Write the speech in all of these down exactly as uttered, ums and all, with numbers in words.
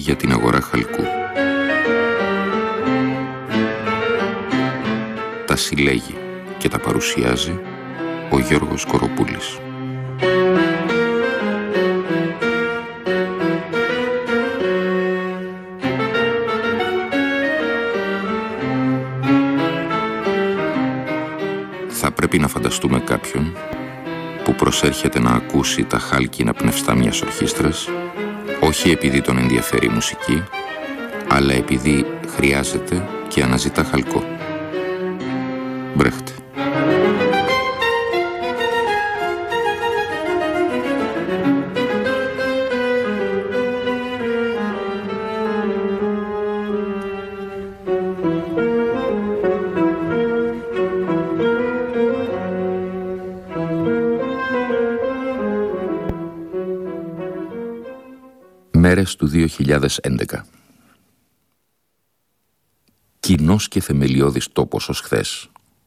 για την αγορά χαλκού. Τα συλλέγει και τα παρουσιάζει ο Γιώργος Κοροπούλης. Θα πρέπει να φανταστούμε κάποιον που προσέρχεται να ακούσει τα χάλκινα πνευστά μιας ορχήστρας, όχι επειδή τον ενδιαφέρει η μουσική, αλλά επειδή χρειάζεται και αναζητά χαλκό. Μπρέχτ. Μέρες του δύο χιλιάδες έντεκα. Κοινός και θεμελιώδης τόπος ως χθες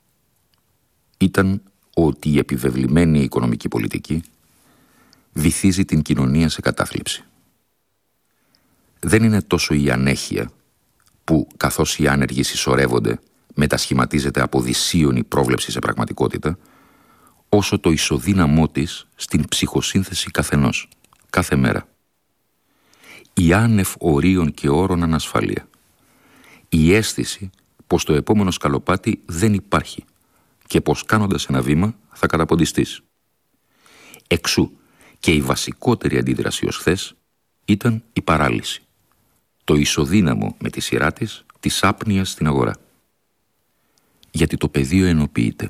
ήταν ότι η επιβεβλημένη οικονομική πολιτική βυθίζει την κοινωνία σε κατάθλιψη. Δεν είναι τόσο η ανέχεια που, καθώς οι άνεργοι συσσωρεύονται, μετασχηματίζεται από δυσίωνη πρόβλεψη σε πραγματικότητα, όσο το ισοδύναμό της στην ψυχοσύνθεση καθενός, κάθε μέρα. Η άνευ ορίων και όρων ανασφάλεια. Η αίσθηση πως το επόμενο σκαλοπάτι δεν υπάρχει και πως κάνοντας ένα βήμα θα καταποντιστείς. Εξού και η βασικότερη αντίδραση ως χθες ήταν η παράλυση. Το ισοδύναμο με τη σειρά της της άπνοιας στην αγορά. Γιατί το πεδίο ενοποιείται.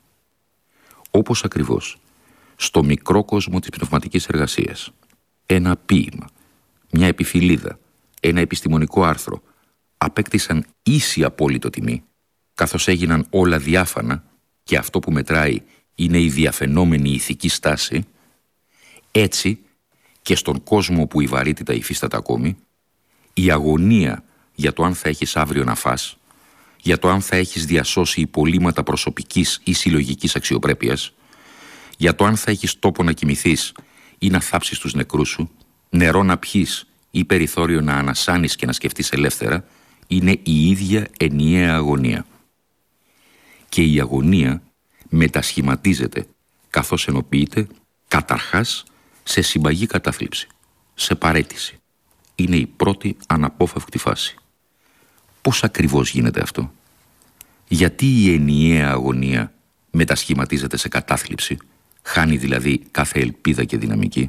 Όπως ακριβώς στο μικρό κόσμο της πνευματικής εργασίας, ένα ποίημα, μια επιφυλίδα, ένα επιστημονικό άρθρο απέκτησαν ίση απόλυτο τιμή, καθώς έγιναν όλα διάφανα και αυτό που μετράει είναι η διαφαινόμενη ηθική στάση, έτσι και στον κόσμο που η βαρύτητα υφίσταται ακόμη, η αγωνία για το αν θα έχεις αύριο να φας, για το αν θα έχεις διασώσει υπολείμματα προσωπικής ή συλλογικής αξιοπρέπειας, για το αν θα έχεις τόπο να κοιμηθείς ή να θάψεις τους νεκρούς σου, νερό να πιείς ή περιθώριο να ανασάνεις και να σκεφτείς ελεύθερα, είναι η ίδια ενιαία αγωνία. Και η αγωνία μετασχηματίζεται, καθώς ενοποιείται, καταρχάς σε συμπαγή κατάθλιψη, σε παραίτηση. Είναι η πρώτη αναπόφευκτη φάση. Πώς ακριβώς γίνεται αυτό? Γιατί η ενιαία αγωνία μετασχηματίζεται σε κατάθλιψη, χάνει δηλαδή κάθε ελπίδα και δυναμική?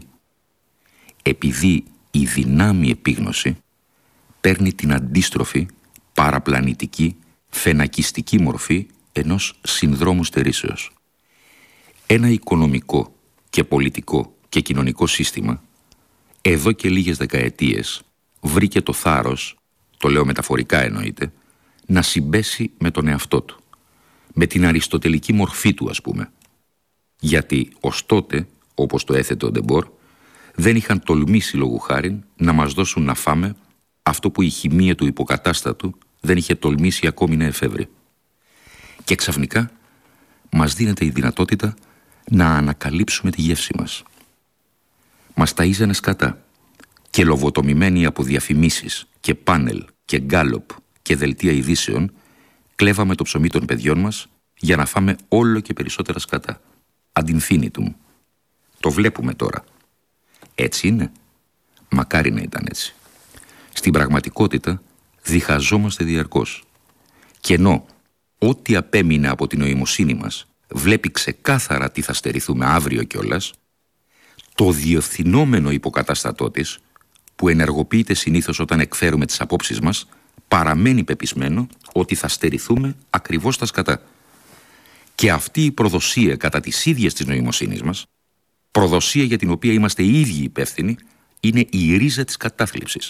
Επειδή η δυνάμει επίγνωση παίρνει την αντίστροφη, παραπλανητική, φαινακιστική μορφή ενός συνδρόμου στερήσεως. Ένα οικονομικό και πολιτικό και κοινωνικό σύστημα εδώ και λίγες δεκαετίες βρήκε το θάρρος, το λέω μεταφορικά εννοείται, να συμπέσει με τον εαυτό του, με την αριστοτελική μορφή του ας πούμε. Γιατί ως τότε, όπως το έθετε ο Ντεμπόρ, δεν είχαν τολμήσει λόγου χάριν να μας δώσουν να φάμε αυτό που η χημεία του υποκατάστατου δεν είχε τολμήσει ακόμη να εφεύρει. Και ξαφνικά μας δίνεται η δυνατότητα να ανακαλύψουμε τη γεύση μας. Μας ταΐζανε σκατά και λοβοτομημένοι από διαφημίσεις και πάνελ και γκάλοπ και δελτία ειδήσεων, κλέβαμε το ψωμί των παιδιών μας για να φάμε όλο και περισσότερα σκατά. Ad infinitum. Το βλέπουμε τώρα. Έτσι είναι? Μακάρι να ήταν έτσι. Στην πραγματικότητα διχαζόμαστε διαρκώς. Και ενώ ό,τι απέμεινε από την νοημοσύνη μας βλέπει ξεκάθαρα τι θα στερηθούμε αύριο κιόλας, το διευθυνόμενο υποκατάστατό της, που ενεργοποιείται συνήθως όταν εκφέρουμε τις απόψεις μας, παραμένει πεπισμένο ότι θα στερηθούμε ακριβώς τα σκατά. Και αυτή η προδοσία κατά τις ίδιες της νοημοσύνης μας, προδοσία για την οποία είμαστε οι ίδιοι υπεύθυνοι, είναι η ρίζα της κατάθλιψης.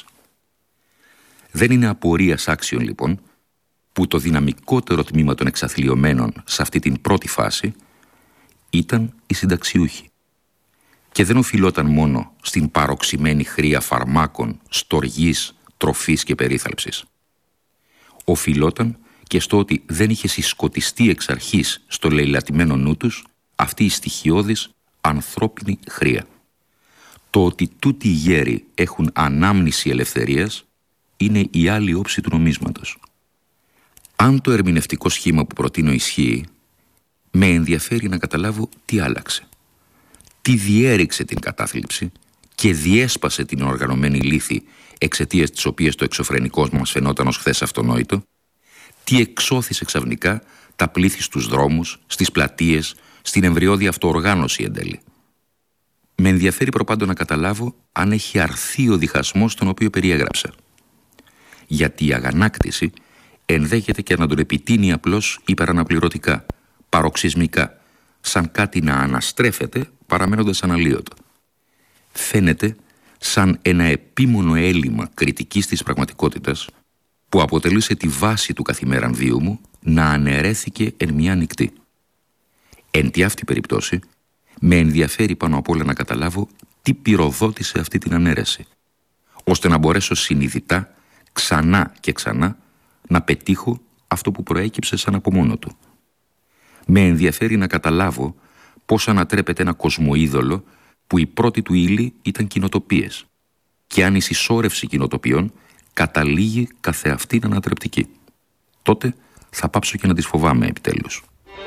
Δεν είναι απορίας άξιον λοιπόν που το δυναμικότερο τμήμα των εξαθλιωμένων σε αυτή την πρώτη φάση ήταν οι συνταξιούχοι. Και δεν οφειλόταν μόνο στην παροξημένη χρία φαρμάκων, στοργής, τροφής και περίθαλψης. Οφειλόταν και στο ότι δεν είχε συσκοτιστεί εξ αρχής στο λαιλατημένο νου τους αυτή η στοιχειώδης ανθρώπινη χρία. Το ότι τούτοι οι γέροι έχουν ανάμνηση ελευθερίας είναι η άλλη όψη του νομίσματος. Αν το ερμηνευτικό σχήμα που προτείνω ισχύει, με ενδιαφέρει να καταλάβω τι άλλαξε. Τι διέριξε την κατάθλιψη και διέσπασε την οργανωμένη λύθη εξαιτίας της οποίας το εξωφρενικό μας φαινόταν ως χθες αυτονόητο, τι εξώθησε ξαφνικά τα πλήθη στους δρόμους, στις πλατείες, στην εμβριώδη αυτοοργάνωση εν τέλει. Με ενδιαφέρει προπάντω να καταλάβω αν έχει αρθεί ο διχασμός τον οποίο περιέγραψα. Γιατί η αγανάκτηση ενδέχεται και να τον επιτείνει απλώς υπεραναπληρωτικά, παροξυσμικά, σαν κάτι να αναστρέφεται παραμένοντας αναλύωτο. Φαίνεται σαν ένα επίμονο έλλειμμα κριτικής της πραγματικότητας που αποτελούσε τη βάση του καθημέραν βίου μου να αναιρέθηκε εν μια νυχτή. Εν τη αυτή περιπτώσει, με ενδιαφέρει πάνω απ' όλα να καταλάβω τι πυροδότησε αυτή την ανέρεση, ώστε να μπορέσω συνειδητά, ξανά και ξανά, να πετύχω αυτό που προέκυψε σαν από μόνο του. Με ενδιαφέρει να καταλάβω πώς ανατρέπεται ένα κοσμοείδωλο που η πρώτη του ύλη ήταν κοινοτοπίες και αν η συσσόρευση κοινοτοπιών καταλήγει καθεαυτήν ανατρεπτική. Τότε θα πάψω και να τις φοβάμαι επιτέλους.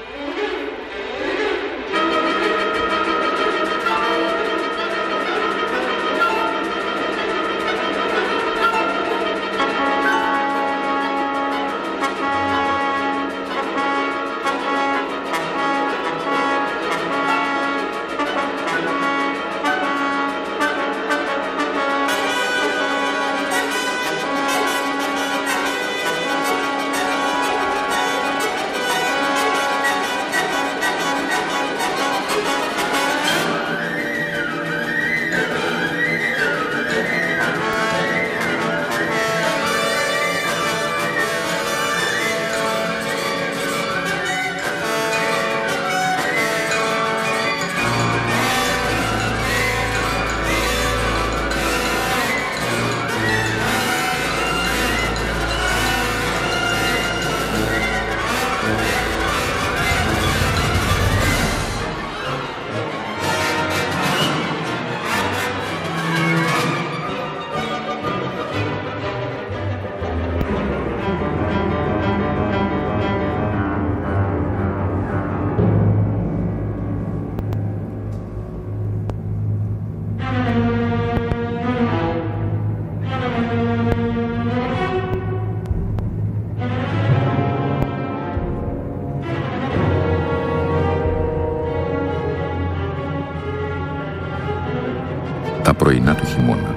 Τα πρωινά του χειμώνα,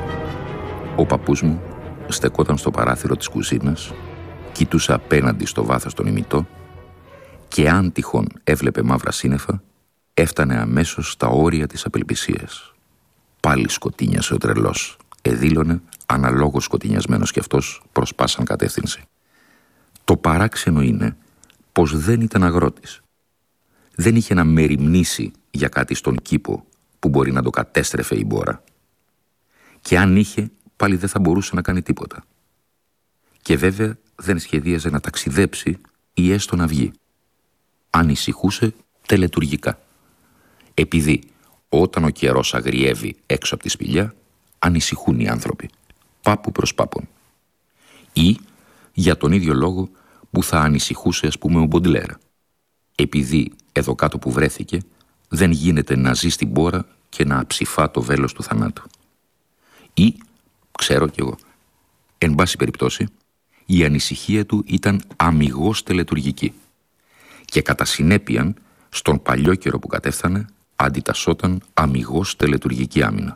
ο παππούς μου στεκόταν στο παράθυρο της κουζίνας, κοιτούσε απέναντι στο βάθος τον ημιτό και αν τυχόν έβλεπε μαύρα σύννεφα, έφτανε αμέσως στα όρια της απελπισίας. Πάλι σκοτίνιασε ο τρελός, εδήλωνε, αναλόγως σκοτεινιασμένος κι αυτός προς πάσαν κατεύθυνση. Το παράξενο είναι πως δεν ήταν αγρότης. Δεν είχε να μεριμνήσει για κάτι στον κήπο που μπορεί να το κατέστρεφε η μπόρα. Και αν είχε, πάλι δεν θα μπορούσε να κάνει τίποτα. Και βέβαια δεν σχεδίαζε να ταξιδέψει ή έστω να βγει. Ανησυχούσε τελετουργικά. Επειδή όταν ο καιρός αγριεύει έξω από τη σπηλιά, ανησυχούν οι άνθρωποι, πάπου προς πάπον. Ή για τον ίδιο λόγο που θα ανησυχούσε ας πούμε ο Μποντλέρ. Επειδή εδώ κάτω που βρέθηκε δεν γίνεται να ζει στην μπόρα και να αψηφά το βέλος του θανάτου. Ή, ξέρω κι εγώ, εν πάση περιπτώσει, η ανησυχία του ήταν αμιγώς τελετουργική και κατά συνέπειαν στον παλιό καιρό που κατέφθανε αντιτασσόταν αμιγώς τελετουργική άμυνα.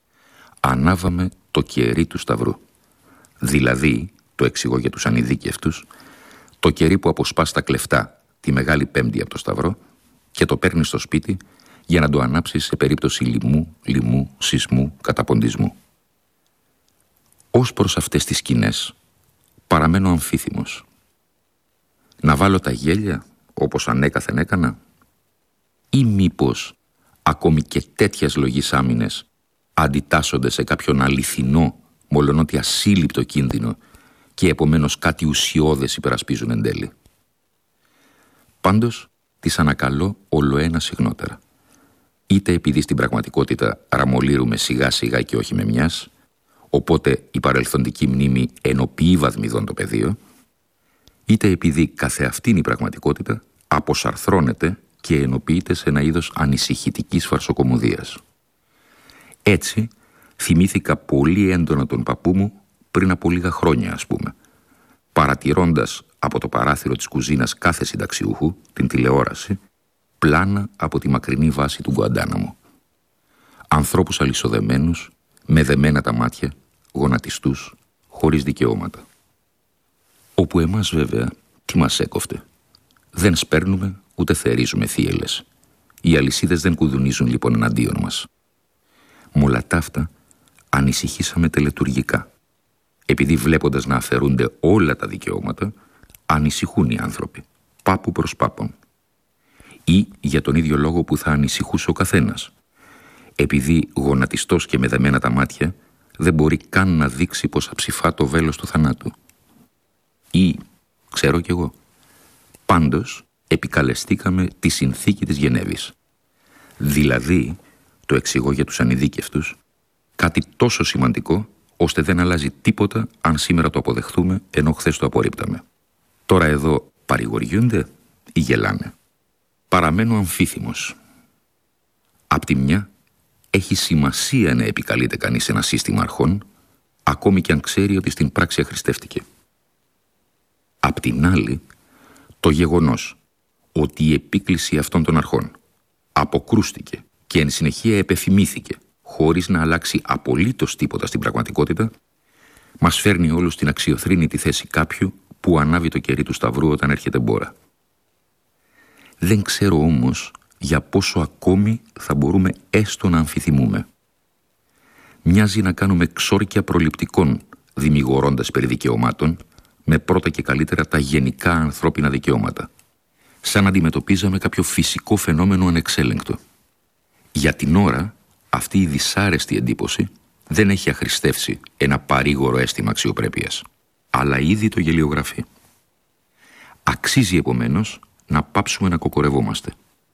Ανάβαμε το κερί του σταυρού, δηλαδή, το εξηγώ για τους ανειδίκευτους, το κερί που αποσπά στα κλεφτά τη Μεγάλη Πέμπτη από το σταυρό και το παίρνει στο σπίτι για να το ανάψει σε περίπτωση λοιμού, λοιμού, σεισμού, καταποντισμού. Ως προς αυτές τις σκηνές παραμένω αμφίθυμος. Να βάλω τα γέλια όπως ανέκαθεν έκανα ή μήπως ακόμη και τέτοιας λογής άμυνες αντιτάσσονται σε κάποιον αληθινό μολονότι ασύλληπτο κίνδυνο και επομένως κάτι ουσιώδες υπερασπίζουν εν τέλει. Πάντως τις ανακαλώ ολοένα συχνότερα. είτε επειδή στην πραγματικότητα ραμολύρουμε σιγά σιγά και όχι με μιας, οπότε η παρελθοντική μνήμη ενοποιεί βαθμιδών το πεδίο, είτε επειδή καθεαυτήν η πραγματικότητα αποσαρθρώνεται και ενοποιείται σε ένα είδος ανησυχητικής φαρσοκομωδίας. Έτσι, θυμήθηκα πολύ έντονα τον παππού μου πριν από λίγα χρόνια, ας πούμε, παρατηρώντας από το παράθυρο της κουζίνας κάθε συνταξιούχου, την τηλεόραση, πλάνα από τη μακρινή βάση του Γκουαντάναμο. Ανθρώπους αλυσοδεμένους, με δεμένα τα μάτια, γονατιστούς, χωρίς δικαιώματα. Όπου εμάς βέβαια, τι μας έκοφτε. Δεν σπέρνουμε ούτε θερίζουμε θύελες. Οι αλυσίδες δεν κουδουνίζουν λοιπόν εναντίον μας. Μ' όλα τ' αυτά ανησυχήσαμε τελετουργικά. Επειδή βλέποντας να αφαιρούνται όλα τα δικαιώματα, ανησυχούν οι άνθρωποι, πάπου προς πάπον. Ή για τον ίδιο λόγο που θα ανησυχούσε ο καθένας. Επειδή γονατιστός και με δεμένα τα μάτια δεν μπορεί καν να δείξει πως αψηφά το βέλος του θανάτου. Ή, ξέρω κι εγώ, πάντως επικαλεστήκαμε τη συνθήκη της Γενέβης. Δηλαδή, το εξηγώ για τους ανειδίκευτους, κάτι τόσο σημαντικό ώστε δεν αλλάζει τίποτα αν σήμερα το αποδεχθούμε ενώ χθες το απορρίπταμε. Τώρα εδώ παρηγοριούνται ή γελάνε. Παραμένω αμφίθυμος. Απ' τη μια, έχει σημασία να επικαλείται κανείς ένα σύστημα αρχών, ακόμη και αν ξέρει ότι στην πράξη αχρηστεύτηκε. Απ' την άλλη, το γεγονός ότι η επίκληση αυτών των αρχών αποκρούστηκε και εν συνεχεία επεφημήθηκε χωρίς να αλλάξει απολύτως τίποτα στην πραγματικότητα, μας φέρνει όλους στην αξιοθρήνητη θέση κάποιου που ανάβει το κερί του σταυρού όταν έρχεται μπόρα. Δεν ξέρω όμως για πόσο ακόμη θα μπορούμε έστω να αμφιθυμούμε. Μοιάζει να κάνουμε ξόρκια προληπτικών δημιγορώντας περί δικαιωμάτων με πρώτα και καλύτερα τα γενικά ανθρώπινα δικαιώματα, σαν να αντιμετωπίζαμε κάποιο φυσικό φαινόμενο ανεξέλεγκτο. Για την ώρα, αυτή η δυσάρεστη εντύπωση δεν έχει αχρηστεύσει ένα παρήγορο αίσθημα αξιοπρέπειας, αλλά ήδη το γελιογραφεί. Αξίζει επομένως να πάψουμε να κοκορευόμαστε.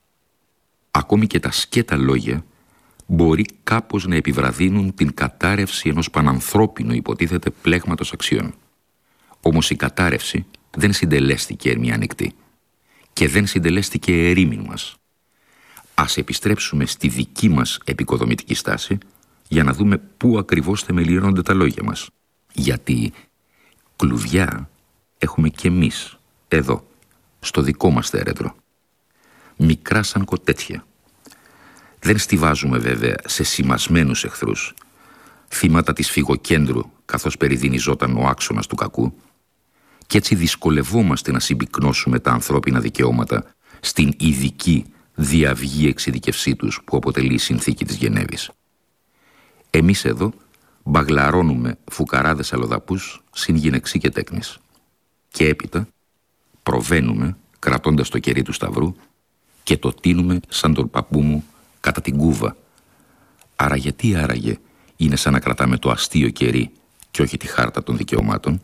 Ακόμη και τα σκέτα λόγια μπορεί κάπως να επιβραδύνουν την κατάρρευση ενός πανανθρώπινου υποτίθεται πλέγματος αξιών. Όμως η κατάρρευση δεν συντελέστηκε ερμηνεία ανοιχτή και δεν συντελέστηκε ερήμην μας. Ας επιστρέψουμε στη δική μας επικοδομητική στάση για να δούμε πού ακριβώς θεμελιώνονται τα λόγια μας. Γιατί κλουβιά έχουμε κι εμείς εδώ, στο δικό μας θέρετρο. Μικρά σαν κοτέτσια. Δεν στιβάζουμε βέβαια σε σημασμένους εχθρούς, θύματα της φυγοκέντρου καθώς περιδυνιζόταν ο άξονας του κακού, και έτσι δυσκολευόμαστε να συμπυκνώσουμε τα ανθρώπινα δικαιώματα στην ειδική διαυγή εξειδικευσή τους που αποτελεί η συνθήκη της Γενέβης. Εμείς εδώ μπαγλαρώνουμε φουκαράδες αλλοδαπούς συν γυναιξή και τέκνης. Και έπειτα προβαίνουμε κρατώντας το κερί του σταυρού και το τίνουμε σαν τον παππού μου κατά την κούβα. Άρα γιατί άραγε είναι σαν να κρατάμε το αστείο κερί και όχι τη χάρτα των δικαιωμάτων?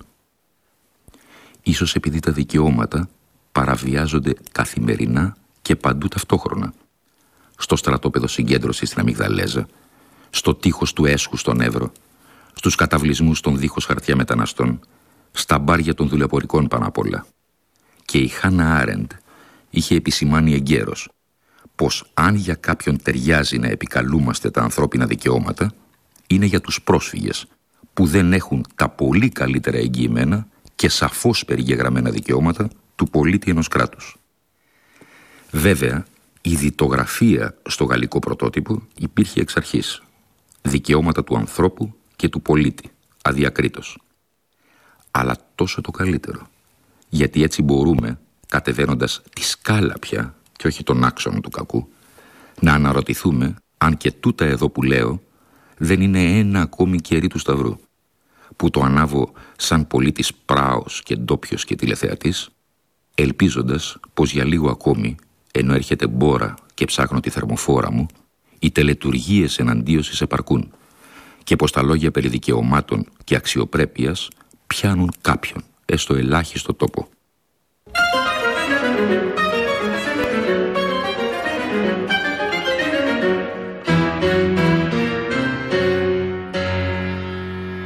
Ίσως επειδή τα δικαιώματα παραβιάζονται καθημερινά και παντού ταυτόχρονα. Στο στρατόπεδο συγκέντρωσης στην Αμυγδαλέζα, στο τείχος του έσχου στον Εύρο, στους καταβλισμούς των δίχως χαρτιά μεταναστών, στα μπάρια των δουλεπορικών πάνω απ' όλα. Και η Χάνα Άρεντ είχε επισημάνει εγκαίρως πως αν για κάποιον ταιριάζει να επικαλούμαστε τα ανθρώπινα δικαιώματα, είναι για τους πρόσφυγες που δεν έχουν τα πολύ καλύτερα εγγυημένα και σαφώς περιγεγραμμένα δικαιώματα του πολίτη ενός κράτους. Βέβαια, η διτογραφία στο γαλλικό πρωτότυπο υπήρχε εξ αρχής. Δικαιώματα του ανθρώπου και του πολίτη, αδιακρίτως. Αλλά τόσο το καλύτερο, γιατί έτσι μπορούμε, κατεβαίνοντας τη σκάλα πια και όχι τον άξονα του κακού, να αναρωτηθούμε αν και τούτα εδώ που λέω δεν είναι ένα ακόμη κερί του σταυρού, που το ανάβω σαν πολίτης πράος και ντόπιος και τηλεθεατής, ελπίζοντας πως για λίγο ακόμη, ενώ έρχεται μπόρα και ψάχνω τη θερμοφόρα μου, οι τελετουργίες εναντίωσης επαρκούν και πως τα λόγια περί δικαιωμάτων και αξιοπρέπειας πιάνουν κάποιον, έστω ελάχιστο τόπο.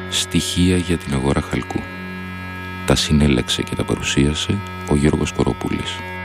Στοιχεία για την αγορά χαλκού. Τα συνέλεξε και τα παρουσίασε ο Γιώργος Κοροπούλης.